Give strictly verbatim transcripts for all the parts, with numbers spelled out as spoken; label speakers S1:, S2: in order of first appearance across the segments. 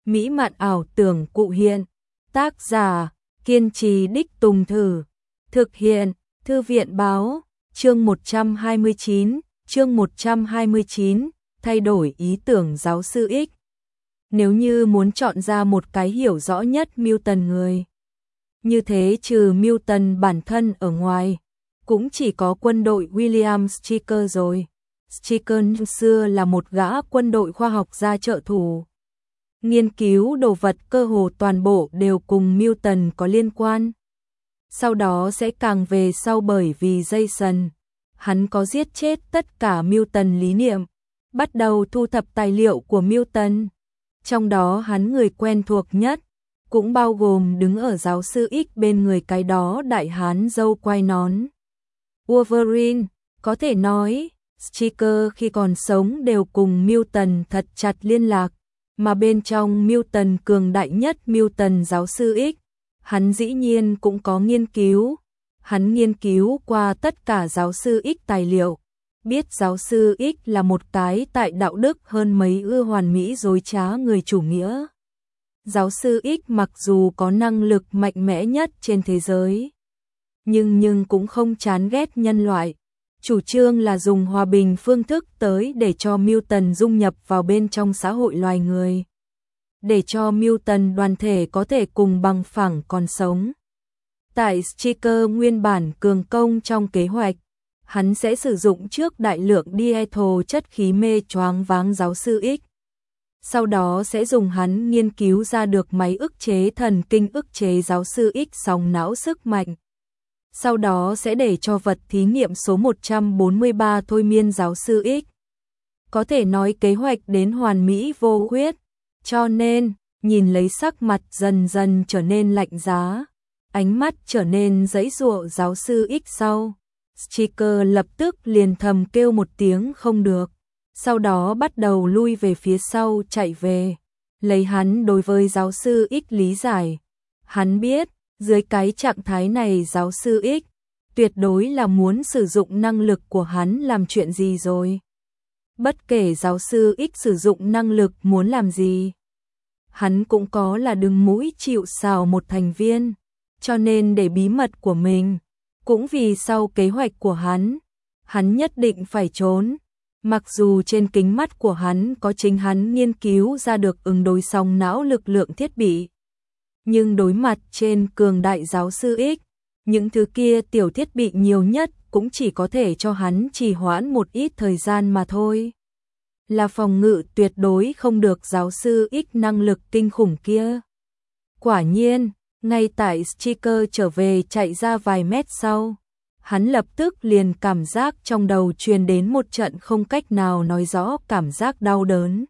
S1: mỹ mạn ảo tưởng cụ hiện. Tác giả, kiên trì đích tùng thử. Thực hiện, Thư viện báo, chương một trăm hai mươi chín, chương một trăm hai mươi chín, thay đổi ý tưởng giáo sư X. Nếu như muốn chọn ra một cái hiểu rõ nhất Milton người, như thế trừ Milton bản thân ở ngoài, cũng chỉ có quân đội William Stryker rồi. Stryker xưa là một gã quân đội khoa học gia trợ thủ. Nghiên cứu đồ vật cơ hồ toàn bộ đều cùng Milton có liên quan. Sau đó sẽ càng về sau bởi vì Jason, hắn có giết chết tất cả Milton lý niệm, bắt đầu thu thập tài liệu của Milton. Trong đó hắn người quen thuộc nhất, cũng bao gồm đứng ở giáo sư X bên người cái đó đại hán râu quai nón. Wolverine, có thể nói, Stryker khi còn sống đều cùng Milton thật chặt liên lạc, mà bên trong Milton cường đại nhất Milton giáo sư X, hắn dĩ nhiên cũng có nghiên cứu. Hắn nghiên cứu qua tất cả giáo sư X tài liệu, biết giáo sư X là một cái tại đạo đức hơn mấy ưa hoàn mỹ dối trá người chủ nghĩa. Giáo sư X mặc dù có năng lực mạnh mẽ nhất trên thế giới, nhưng nhưng cũng không chán ghét nhân loại. Chủ trương là dùng hòa bình phương thức tới để cho Milton dung nhập vào bên trong xã hội loài người, để cho Milton đoàn thể có thể cùng bằng phẳng còn sống. Tại Stryker nguyên bản cường công trong kế hoạch, hắn sẽ sử dụng trước đại lượng diethyl chất khí mê choáng váng giáo sư X. Sau đó sẽ dùng hắn nghiên cứu ra được máy ức chế thần kinh ức chế giáo sư X sóng não sức mạnh. Sau đó sẽ để cho vật thí nghiệm số một trăm bốn mươi ba thôi miên giáo sư X. Có thể nói kế hoạch đến hoàn mỹ vô khuyết, cho nên, nhìn lấy sắc mặt dần dần trở nên lạnh giá, ánh mắt trở nên giãy giụa giáo sư X sau. Stryker lập tức liền thầm kêu một tiếng không được, sau đó bắt đầu lui về phía sau chạy về. Lấy hắn đối với giáo sư X lý giải, hắn biết, dưới cái trạng thái này giáo sư X tuyệt đối là muốn sử dụng năng lực của hắn làm chuyện gì rồi. Bất kể giáo sư X sử dụng năng lực muốn làm gì, hắn cũng có là đứng mũi chịu sào một thành viên, cho nên để bí mật của mình, cũng vì sau kế hoạch của hắn, hắn nhất định phải trốn. Mặc dù trên kính mắt của hắn có chính hắn nghiên cứu ra được ứng đối sóng não lực lượng thiết bị, nhưng đối mặt trên cường đại giáo sư X, những thứ kia tiểu thiết bị nhiều nhất cũng chỉ có thể cho hắn trì hoãn một ít thời gian mà thôi. Là phòng ngự tuyệt đối không được giáo sư X năng lực kinh khủng kia. Quả nhiên, ngay tại Stryker trở về chạy ra vài mét sau, hắn lập tức liền cảm giác trong đầu truyền đến một trận không cách nào nói rõ cảm giác đau đớn.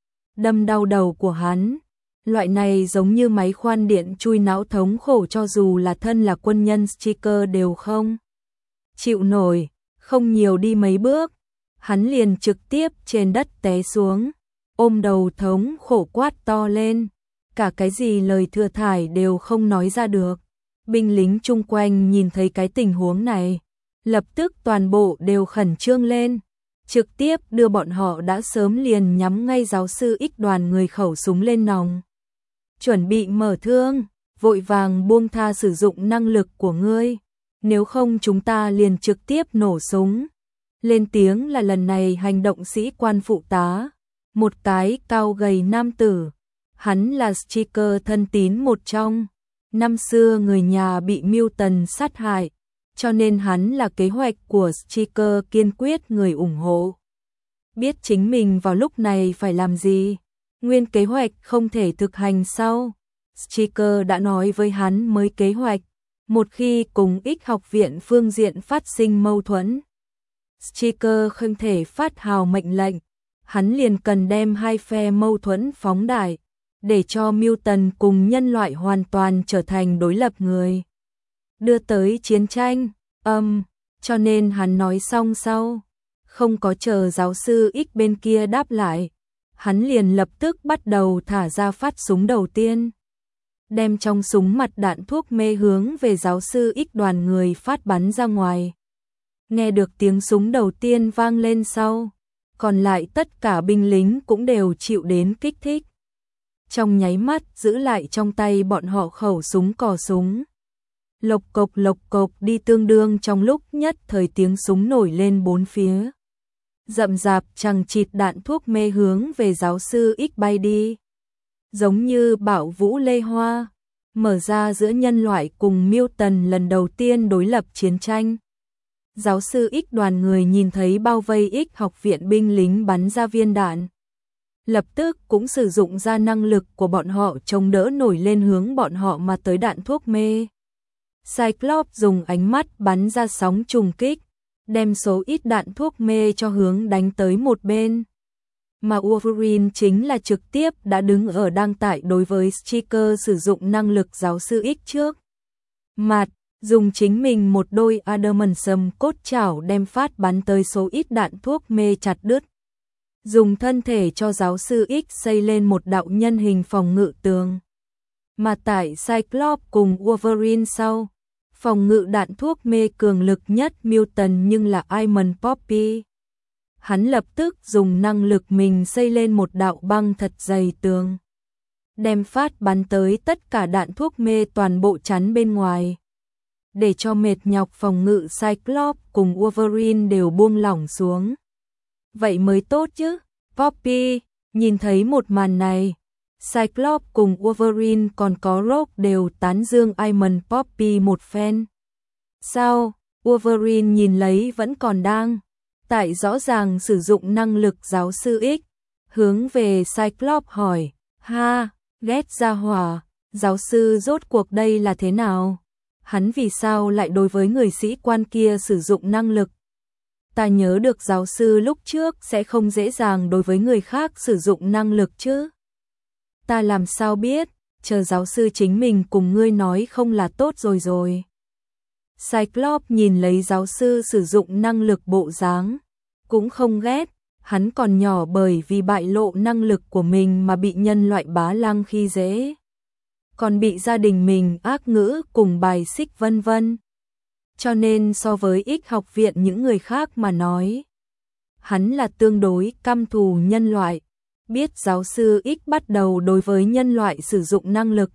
S1: Đâm đau đầu của hắn, loại này giống như máy khoan điện chui não thống khổ, cho dù là thân là quân nhân Stryker đều không chịu nổi. Không nhiều đi mấy bước, hắn liền trực tiếp trên đất té xuống, ôm đầu thống khổ quát to lên, cả cái gì lời thừa thải đều không nói ra được. Binh lính chung quanh nhìn thấy cái tình huống này, lập tức toàn bộ đều khẩn trương lên, trực tiếp đưa bọn họ đã sớm liền nhắm ngay giáo sư X đoàn người khẩu súng lên nòng, chuẩn bị mở thương, vội vàng buông tha sử dụng năng lực của ngươi, nếu không chúng ta liền trực tiếp nổ súng. Lên tiếng là lần này hành động sĩ quan phụ tá, một cái cao gầy nam tử, hắn là Stryker thân tín một trong. Năm xưa người nhà bị Milton sát hại, cho nên hắn là kế hoạch của Stryker kiên quyết người ủng hộ. Biết chính mình vào lúc này phải làm gì, nguyên kế hoạch không thể thực hành sau. Stryker đã nói với hắn mới kế hoạch, một khi cùng X học viện phương diện phát sinh mâu thuẫn, Stryker không thể phát hào mệnh lệnh, hắn liền cần đem hai phe mâu thuẫn phóng đại, để cho Milton cùng nhân loại hoàn toàn trở thành đối lập người, đưa tới chiến tranh. Âm, um, cho nên hắn nói xong sau, không có chờ giáo sư X bên kia đáp lại, hắn liền lập tức bắt đầu thả ra phát súng đầu tiên, đem trong súng mặt đạn thuốc mê hướng về giáo sư X đoàn người phát bắn ra ngoài. Nghe được tiếng súng đầu tiên vang lên sau, còn lại tất cả binh lính cũng đều chịu đến kích thích. trong nháy mắt giữ lại trong tay bọn họ khẩu súng cò súng. Lộc cộc lộc cộc đi tương đương trong lúc nhất thời tiếng súng nổi lên bốn phía. Rậm rạp chằng chịt đạn thuốc mê hướng về giáo sư X bay đi. Giống như bão vũ lê hoa, mở ra giữa nhân loại cùng Mutant lần đầu tiên đối lập chiến tranh. Giáo sư X đoàn người nhìn thấy bao vây X học viện binh lính bắn ra viên đạn. Lập tức cũng sử dụng ra năng lực của bọn họ chống đỡ nổi lên hướng bọn họ mà tới đạn thuốc mê. Cyclops dùng ánh mắt bắn ra sóng trùng kích, đem số ít đạn thuốc mê cho hướng đánh tới một bên. Mà Wolverine chính là trực tiếp đã đứng ở đang tại đối với Stryker sử dụng năng lực giáo sư X trước. Mặt, dùng chính mình một đôi adamantium cốt chảo đem phát bắn tới số ít đạn thuốc mê chặt đứt. Dùng thân thể cho giáo sư X xây lên một đạo nhân hình phòng ngự tường. Mà tại Cyclops cùng Wolverine sau, phòng ngự đạn thuốc mê cường lực nhất Mutant nhưng là Iron Poppy. Hắn lập tức dùng năng lực mình xây lên một đạo băng thật dày tường. Đem phát bắn tới tất cả đạn thuốc mê toàn bộ chắn bên ngoài. Để cho mệt nhọc phòng ngự Cyclops cùng Wolverine đều buông lỏng xuống. Vậy mới tốt chứ, Poppy, nhìn thấy một màn này. Cyclops cùng Wolverine còn có Rogue đều tán dương Iron Poppy một phen. Sao, Wolverine nhìn lấy vẫn còn đang tại rõ ràng sử dụng năng lực giáo sư X, hướng về Cyclops hỏi, ha, ghét ra hỏa, giáo sư rốt cuộc đây là thế nào? Hắn vì sao lại đối với người sĩ quan kia sử dụng năng lực? Ta nhớ được giáo sư lúc trước sẽ không dễ dàng đối với người khác sử dụng năng lực chứ. Ta làm sao biết, chờ giáo sư chính mình cùng ngươi nói không là tốt rồi rồi. Cyclops nhìn lấy giáo sư sử dụng năng lực bộ dáng, cũng không ghét, hắn còn nhỏ bởi vì bại lộ năng lực của mình mà bị nhân loại bá lăng khi dễ. Còn bị gia đình mình ác ngữ cùng bài xích vân vân. Cho nên so với X học viện những người khác mà nói, hắn là tương đối căm thù nhân loại. Biết giáo sư X bắt đầu đối với nhân loại sử dụng năng lực.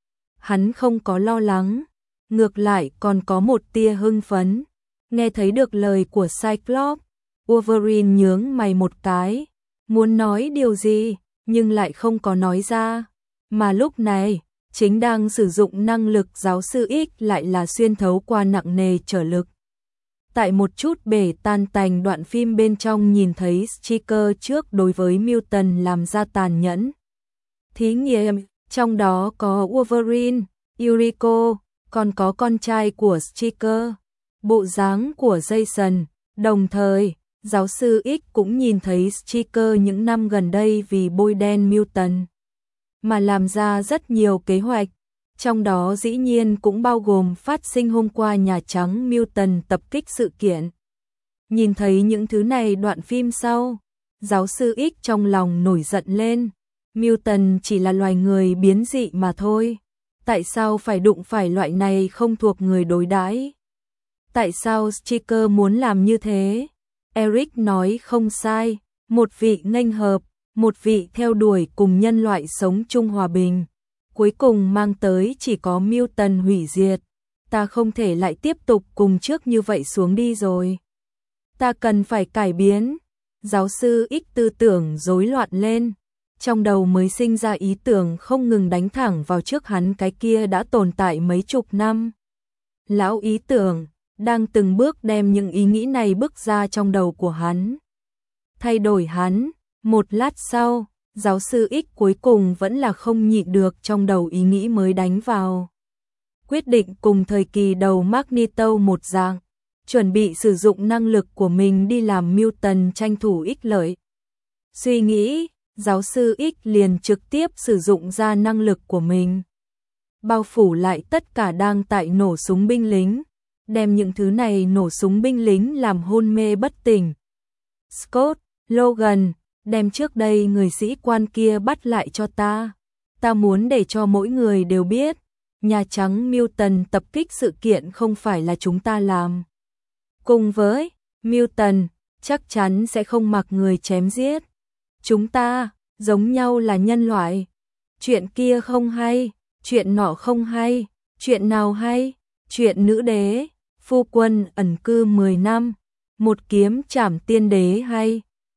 S1: Hắn không có lo lắng, ngược lại còn có một tia hưng phấn. Nghe thấy được lời của Cyclops, Wolverine nhướng mày một cái, muốn nói điều gì, nhưng lại không có nói ra. Mà lúc này, chính đang sử dụng năng lực giáo sư X lại là xuyên thấu qua nặng nề trở lực. Tại một chút bể tan tành đoạn phim bên trong nhìn thấy Stryker trước đối với Mutant làm ra tàn nhẫn. Thí nghiệm, trong đó có Wolverine, Yuriko, còn có con trai của Stryker, bộ dáng của Jason. Đồng thời, giáo sư X cũng nhìn thấy Stryker những năm gần đây vì bôi đen Mutant mà làm ra rất nhiều kế hoạch. Trong đó dĩ nhiên cũng bao gồm phát sinh hôm qua Nhà Trắng Mutant tập kích sự kiện. Nhìn thấy những thứ này đoạn phim sau, giáo sư X trong lòng nổi giận lên. Mutant chỉ là loài người biến dị mà thôi. Tại sao phải đụng phải loại này không thuộc người đối đãi? Tại sao Stryker muốn làm như thế? Eric nói không sai, một vị nghênh hợp, một vị theo đuổi cùng nhân loại sống chung hòa bình. Cuối cùng mang tới chỉ có Mutant hủy diệt. Ta không thể lại tiếp tục cùng trước như vậy xuống đi rồi. Ta cần phải cải biến. Giáo sư X tư tưởng rối loạn lên. Trong đầu mới sinh ra ý tưởng không ngừng đánh thẳng vào trước hắn cái kia đã tồn tại mấy chục năm. Lão ý tưởng, đang từng bước đem những ý nghĩ này bước ra trong đầu của hắn. Thay đổi hắn, một lát sau, giáo sư X cuối cùng vẫn là không nhịn được trong đầu ý nghĩ mới đánh vào. Quyết định cùng thời kỳ đầu Magneto một dạng, chuẩn bị sử dụng năng lực của mình đi làm Mutant tranh thủ ích lợi. Suy nghĩ, giáo sư X liền trực tiếp sử dụng ra năng lực của mình. Bao phủ lại tất cả đang tại nổ súng binh lính, đem những thứ này nổ súng binh lính làm hôn mê bất tỉnh. Scott, Logan, đem trước đây người sĩ quan kia bắt lại cho ta. Ta muốn để cho mỗi người đều biết, Nhà Trắng Mutant tập kích sự kiện không phải là chúng ta làm. Cùng với Mutant, chắc chắn sẽ không mặc người chém giết. Chúng ta, giống nhau là nhân loại. chuyện kia không hay, chuyện nọ không hay, chuyện nào hay, chuyện nữ đế, phu quân ẩn cư mười năm, một kiếm trảm tiên đế hay.